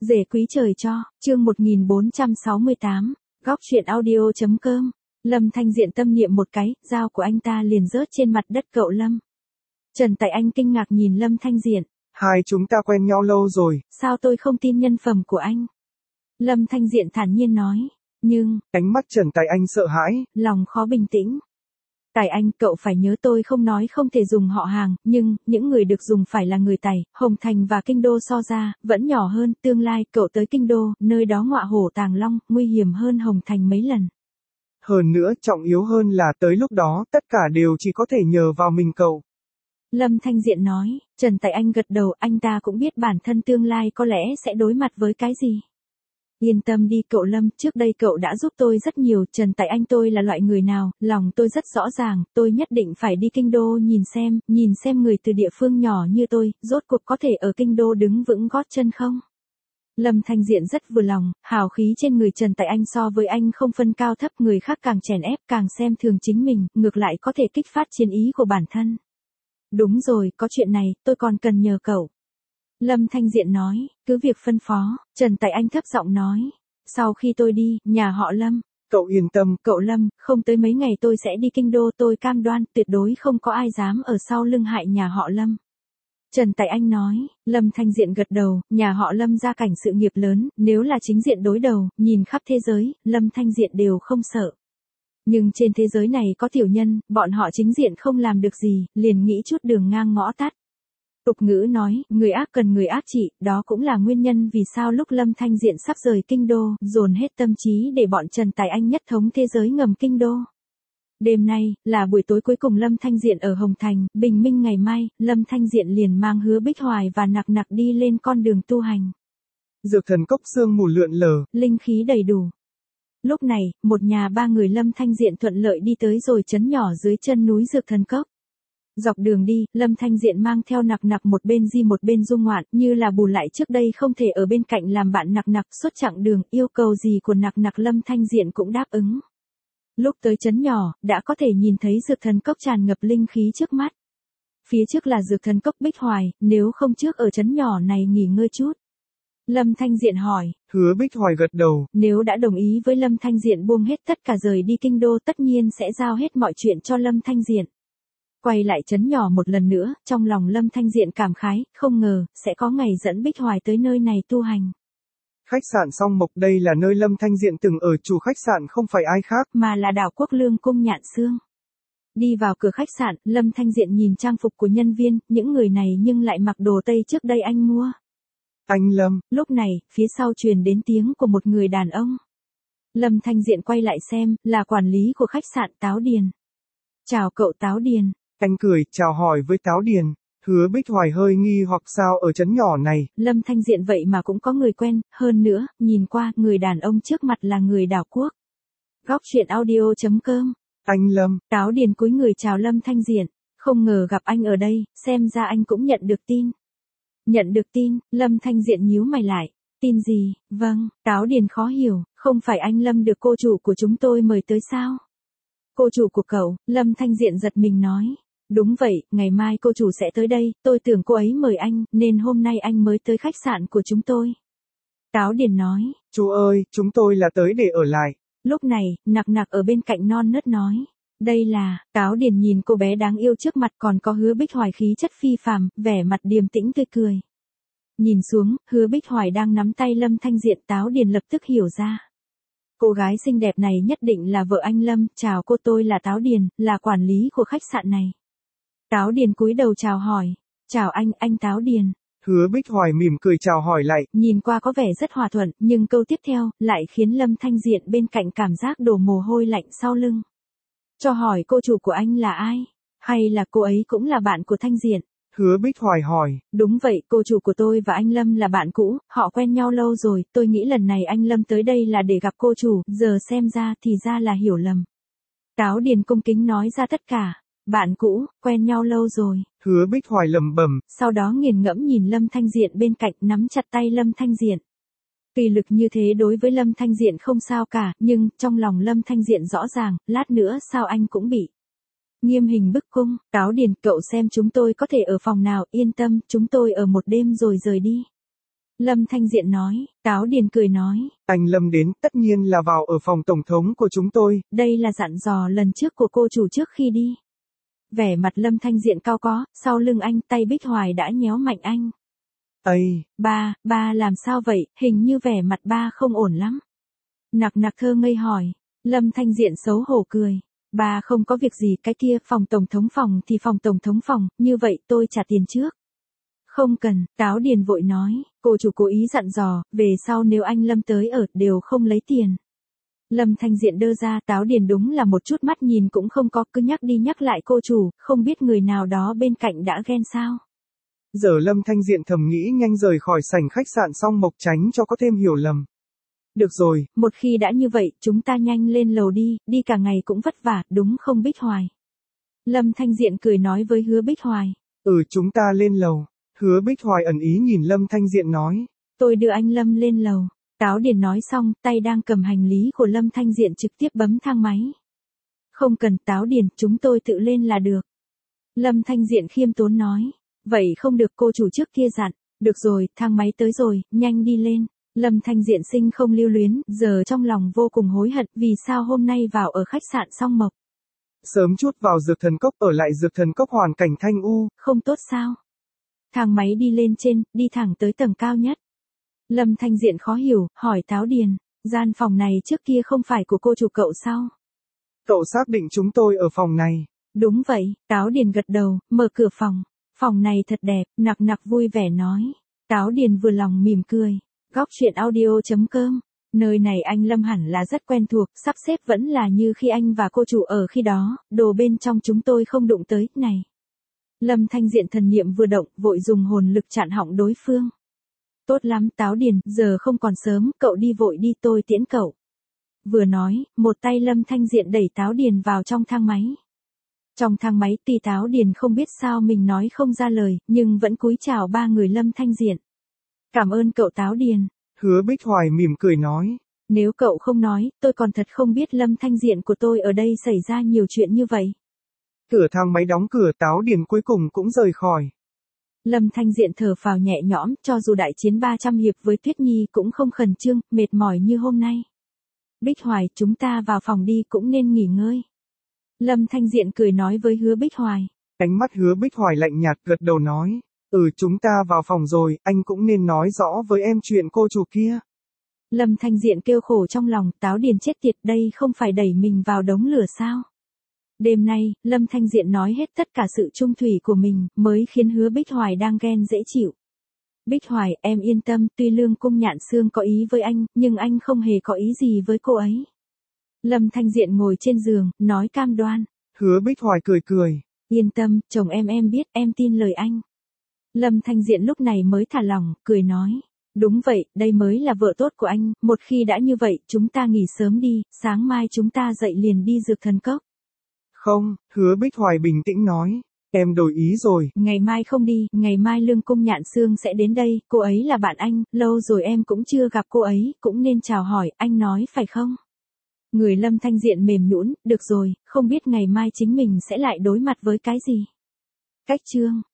Rể quý trời cho, chương 1468, góc truyện audio.com. Lâm Thanh Diện tâm niệm một cái, dao của anh ta liền rớt trên mặt đất cậu Lâm. Trần Tại Anh kinh ngạc nhìn Lâm Thanh Diện. Hai chúng ta quen nhau lâu rồi. Sao tôi không tin nhân phẩm của anh? Lâm Thanh Diện thản nhiên nói. Nhưng, Ánh mắt Trần Tại Anh sợ hãi. lòng khó bình tĩnh. Tài Anh, cậu phải nhớ tôi không nói không thể dùng họ hàng, nhưng, những người được dùng phải là người Tài, Hồng Thành và Kinh Đô so ra, vẫn nhỏ hơn, tương lai, cậu tới Kinh Đô, nơi đó ngọa hổ tàng long, nguy hiểm hơn Hồng Thành mấy lần. Hơn nữa, trọng yếu hơn là tới lúc đó, tất cả đều chỉ có thể nhờ vào mình cậu. Lâm Thanh Diện nói, Trần Tại Anh gật đầu, anh ta cũng biết bản thân tương lai có lẽ sẽ đối mặt với cái gì. Yên tâm đi cậu Lâm, trước đây cậu đã giúp tôi rất nhiều, Trần Tại Anh tôi là loại người nào, lòng tôi rất rõ ràng, tôi nhất định phải đi Kinh Đô nhìn xem người từ địa phương nhỏ như tôi, rốt cuộc có thể ở Kinh Đô đứng vững gót chân không? Lâm Thanh Diện rất vừa lòng, hào khí trên người Trần Tại Anh so với anh không phân cao thấp, người khác càng chèn ép, càng xem thường chính mình, ngược lại có thể kích phát chiến ý của bản thân. Đúng rồi, có chuyện này, tôi còn cần nhờ cậu. Lâm Thanh Diện nói, cứ việc phân phó, Trần Tại Anh thấp giọng nói. Sau khi tôi đi, nhà họ Lâm. Cậu yên tâm. Cậu Lâm, không tới mấy ngày tôi sẽ đi Kinh Đô, tôi cam đoan, tuyệt đối không có ai dám ở sau lưng hại nhà họ Lâm. Trần Tại Anh nói, Lâm Thanh Diện gật đầu, nhà họ Lâm gia cảnh sự nghiệp lớn, nếu là chính diện đối đầu, nhìn khắp thế giới, Lâm Thanh Diện đều không sợ. Nhưng trên thế giới này có tiểu nhân, bọn họ chính diện không làm được gì, liền nghĩ chút đường ngang ngõ tắt. Tục ngữ nói, người ác cần người ác trị, đó cũng là nguyên nhân vì sao lúc Lâm Thanh Diện sắp rời Kinh Đô, dồn hết tâm trí để bọn Trần Tài Anh nhất thống thế giới ngầm Kinh Đô. Đêm nay, là buổi tối cuối cùng Lâm Thanh Diện ở Hồng Thành, bình minh ngày mai, Lâm Thanh Diện liền mang Hứa Bích Hoài và Nặc Nặc đi lên con đường tu hành. Dược thần cốc sương mù lượn lờ, linh khí đầy đủ. Lúc này, một nhà ba người Lâm Thanh Diện thuận lợi đi tới rồi trấn nhỏ dưới chân núi Dược Thần Cốc. Dọc đường đi, Lâm Thanh Diện mang theo Nặc Nặc một bên di một bên du ngoạn, như là bù lại trước đây không thể ở bên cạnh làm bạn Nặc Nặc suốt chặng đường, yêu cầu gì của Nặc Nặc Lâm Thanh Diện cũng đáp ứng. Lúc tới trấn nhỏ, đã có thể nhìn thấy Dược Thần Cốc tràn ngập linh khí trước mắt. Phía trước là Dược Thần Cốc Bích Hoài, nếu không trước ở trấn nhỏ này nghỉ ngơi chút. Lâm Thanh Diện hỏi. Hứa Bích Hoài gật đầu. Nếu đã đồng ý với Lâm Thanh Diện buông hết tất cả rời đi Kinh Đô, tất nhiên sẽ giao hết mọi chuyện cho Lâm Thanh Diện. Quay lại trấn nhỏ một lần nữa, trong lòng Lâm Thanh Diện cảm khái, không ngờ, sẽ có ngày dẫn Bích Hoài tới nơi này tu hành. Khách sạn Song Mộc, đây là nơi Lâm Thanh Diện từng ở, chủ khách sạn không phải ai khác, mà là Đào Quốc Lương cung Nhạn Xương. Đi vào cửa khách sạn, Lâm Thanh Diện nhìn trang phục của nhân viên, những người này nhưng lại mặc đồ Tây trước đây anh mua. Anh Lâm. Lúc này, phía sau truyền đến tiếng của một người đàn ông. Lâm Thanh Diện quay lại xem, là quản lý của khách sạn Táo Điền. Chào cậu Táo Điền. Anh cười, chào hỏi với Táo Điền. Hứa Bích Hoài hơi nghi hoặc sao ở trấn nhỏ này. Lâm Thanh Diện vậy mà cũng có người quen, hơn nữa, nhìn qua, người đàn ông trước mặt là người Đào Quốc. Góc truyện audio.com. Anh Lâm. Táo Điền cúi người chào Lâm Thanh Diện. Không ngờ gặp anh ở đây, xem ra anh cũng nhận được tin. Nhận được tin, Lâm Thanh Diện nhíu mày lại. Tin gì? Vâng, Táo Điền khó hiểu, không phải anh Lâm được cô chủ của chúng tôi mời tới sao? Cô chủ của cậu, Lâm Thanh Diện giật mình nói. Đúng vậy, ngày mai cô chủ sẽ tới đây, tôi tưởng cô ấy mời anh, nên hôm nay anh mới tới khách sạn của chúng tôi. Táo Điền nói. Chú ơi, chúng tôi là tới để ở lại. Lúc này, Nặc Nặc ở bên cạnh non nớt nói. Đây là, Táo Điền nhìn cô bé đáng yêu trước mặt còn có Hứa Bích Hoài khí chất phi phàm, vẻ mặt điềm tĩnh tươi cười. Nhìn xuống, Hứa Bích Hoài đang nắm tay Lâm Thanh Diện, Táo Điền lập tức hiểu ra. Cô gái xinh đẹp này nhất định là vợ anh Lâm, chào cô, tôi là Táo Điền, là quản lý của khách sạn này. Táo Điền cúi đầu chào hỏi. Chào anh Táo Điền. Hứa Bích Hoài mỉm cười chào hỏi lại. Nhìn qua có vẻ rất hòa thuận, nhưng câu tiếp theo, lại khiến Lâm Thanh Diện bên cạnh cảm giác đổ mồ hôi lạnh sau lưng. Cho hỏi cô chủ của anh là ai? Hay là cô ấy cũng là bạn của Thanh Diện? Hứa Bích Hoài hỏi. Đúng vậy, cô chủ của tôi và anh Lâm là bạn cũ, họ quen nhau lâu rồi, tôi nghĩ lần này anh Lâm tới đây là để gặp cô chủ, giờ xem ra thì ra là hiểu lầm. Táo Điền cung kính nói ra tất cả. Bạn cũ, quen nhau lâu rồi. Hứa Bích Hoài lẩm bẩm. Sau đó nghiền ngẫm nhìn Lâm Thanh Diện bên cạnh, nắm chặt tay Lâm Thanh Diện. Kỳ lực như thế đối với Lâm Thanh Diện không sao cả, nhưng, trong lòng Lâm Thanh Diện rõ ràng, lát nữa sao anh cũng bị nghiêm hình bức cung. Táo Điền, cậu xem chúng tôi có thể ở phòng nào, yên tâm, chúng tôi ở một đêm rồi rời đi. Lâm Thanh Diện nói. Táo Điền cười nói. Anh Lâm đến, tất nhiên là vào ở phòng tổng thống của chúng tôi. Đây là dặn dò lần trước của cô chủ trước khi đi. Vẻ mặt Lâm Thanh Diện cau có, sau lưng anh tay Bích Hoài đã nhéo mạnh anh. Ây! Ba làm sao vậy, hình như vẻ mặt ba không ổn lắm. Nặc nặc thơ ngây hỏi. Lâm Thanh Diện xấu hổ cười. Ba không có việc gì, cái kia phòng tổng thống phòng thì phòng tổng thống phòng, như vậy tôi trả tiền trước. Không cần, Táo Điền vội nói, cô chủ cố ý dặn dò, về sau nếu anh Lâm tới ở đều không lấy tiền. Lâm Thanh Diện đơ ra, Táo Điền đúng là một chút mắt nhìn cũng không có, cứ nhắc đi nhắc lại cô chủ, không biết người nào đó bên cạnh đã ghen sao. Giờ Lâm Thanh Diện thầm nghĩ nhanh rời khỏi sảnh khách sạn Song Mộc tránh cho có thêm hiểu lầm. Được rồi, một khi đã như vậy, chúng ta nhanh lên lầu đi cả ngày cũng vất vả, đúng không Bích Hoài? Lâm Thanh Diện cười nói với Hứa Bích Hoài. Chúng ta lên lầu. Hứa Bích Hoài ẩn ý nhìn Lâm Thanh Diện nói. Tôi đưa anh Lâm lên lầu. Táo Điền nói xong, tay đang cầm hành lý của Lâm Thanh Diện trực tiếp bấm thang máy. Không cần Táo Điền, chúng tôi tự lên là được. Lâm Thanh Diện khiêm tốn nói. Vậy không được, cô chủ trước kia dặn. Được rồi, thang máy tới rồi, nhanh đi lên. Lâm Thanh Diện sinh không lưu luyến, giờ trong lòng vô cùng hối hận vì sao hôm nay vào ở khách sạn Song Mộc. Sớm chút vào Dược Thần Cốc, ở lại Dược Thần Cốc hoàn cảnh thanh u. Không tốt sao? Thang máy đi lên trên, đi thẳng tới tầng cao nhất. Lâm Thanh Diện khó hiểu, hỏi Táo Điền, gian phòng này trước kia không phải của cô chủ cậu sao? Cậu xác định chúng tôi ở phòng này. Đúng vậy, Táo Điền gật đầu, mở cửa phòng. Phòng này thật đẹp, nặc nặc vui vẻ nói. Táo Điền vừa lòng mỉm cười. Góc truyện audio.com. Nơi này anh Lâm hẳn là rất quen thuộc, sắp xếp vẫn là như khi anh và cô chủ ở khi đó, đồ bên trong chúng tôi không đụng tới, này. Lâm Thanh Diện thần niệm vừa động, vội dùng hồn lực chặn họng đối phương. Tốt lắm Táo Điền, giờ không còn sớm, cậu đi vội đi tôi tiễn cậu. Vừa nói, một tay Lâm Thanh Diện đẩy Táo Điền vào trong thang máy. Trong thang máy tuy Táo Điền không biết sao mình nói không ra lời, nhưng vẫn cúi chào ba người Lâm Thanh Diện. Cảm ơn cậu Táo Điền. Hứa Bích Hoài mỉm cười nói. Nếu cậu không nói, tôi còn thật không biết Lâm Thanh Diện của tôi ở đây xảy ra nhiều chuyện như vậy. Cửa thang máy đóng cửa, Táo Điền cuối cùng cũng rời khỏi. Lâm Thanh Diện thở phào nhẹ nhõm, cho dù đại chiến 300 hiệp với Tuyết Nhi cũng không khẩn trương, mệt mỏi như hôm nay. Bích Hoài, chúng ta vào phòng đi, cũng nên nghỉ ngơi. Lâm Thanh Diện cười nói với Hứa Bích Hoài. Ánh mắt Hứa Bích Hoài lạnh nhạt gật đầu nói. Chúng ta vào phòng rồi, anh cũng nên nói rõ với em chuyện cô chủ kia. Lâm Thanh Diện kêu khổ trong lòng, Táo Điền chết tiệt, đây không phải đẩy mình vào đống lửa sao? Đêm nay, Lâm Thanh Diện nói hết tất cả sự trung thủy của mình, mới khiến Hứa Bích Hoài đang ghen dễ chịu. Bích Hoài, em yên tâm, tuy Lương Cung Nhạn Xương có ý với anh, nhưng anh không hề có ý gì với cô ấy. Lâm Thanh Diện ngồi trên giường, nói cam đoan. Hứa Bích Hoài cười cười. Yên tâm, chồng em biết, em tin lời anh. Lâm Thanh Diện lúc này mới thả lỏng, cười nói. Đúng vậy, đây mới là vợ tốt của anh, một khi đã như vậy, chúng ta nghỉ sớm đi, sáng mai chúng ta dậy liền đi Dược Thần Cốc. Không, Hứa Bích Hoài bình tĩnh nói. Em đổi ý rồi. Ngày mai không đi, ngày mai Lương Cung Nhạn Xương sẽ đến đây, cô ấy là bạn anh, lâu rồi em cũng chưa gặp cô ấy, cũng nên chào hỏi, anh nói phải không? Người Lâm Thanh Diện mềm nhũn, được rồi, không biết ngày mai chính mình sẽ lại đối mặt với cái gì. Cách chương